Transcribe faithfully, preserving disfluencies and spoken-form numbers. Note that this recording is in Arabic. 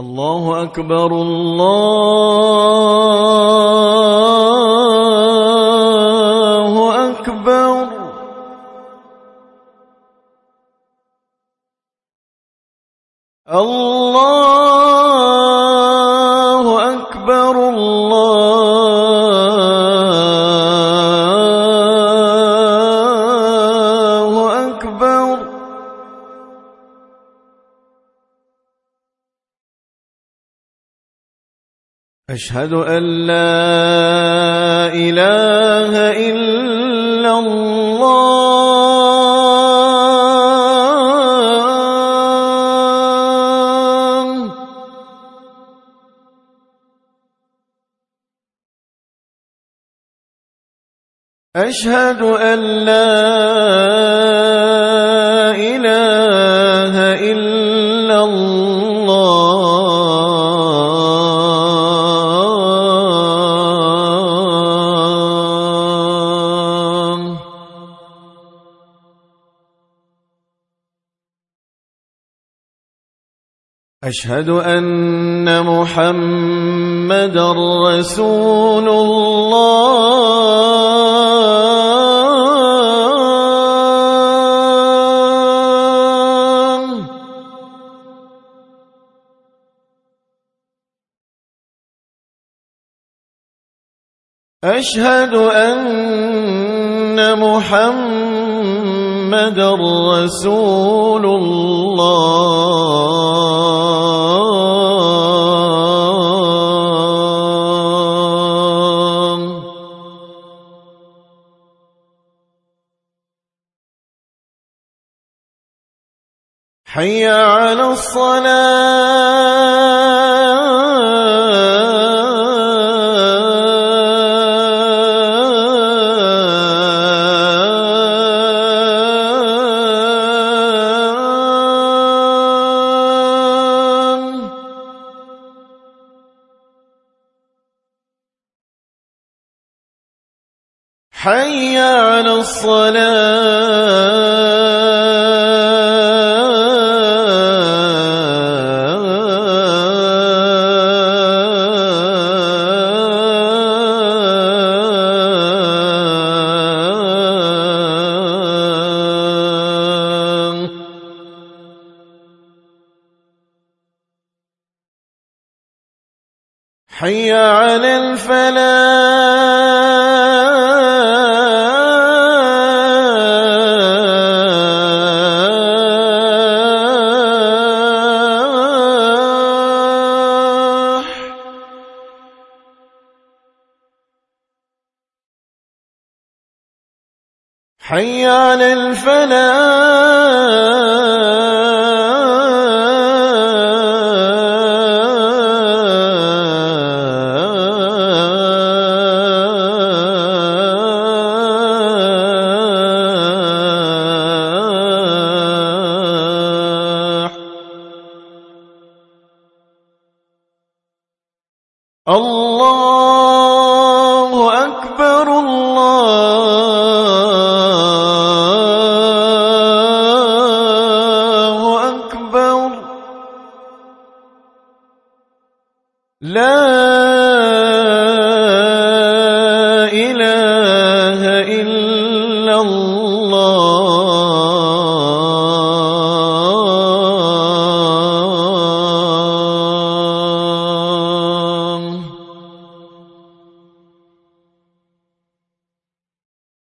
الله أكبر الله أكبر. الله أكبر الله أكبر. أشهد أن لا إله إلا الله. أشهد أن لا إله إلا الله. أشهد أن محمدًا رسول الله. أشهد أن محمدًا رسول الله. حي على الصلاة. حي على الصلاة. حي على الفلاح. حي على الفلاح. الله أكبر الله أكبر. لا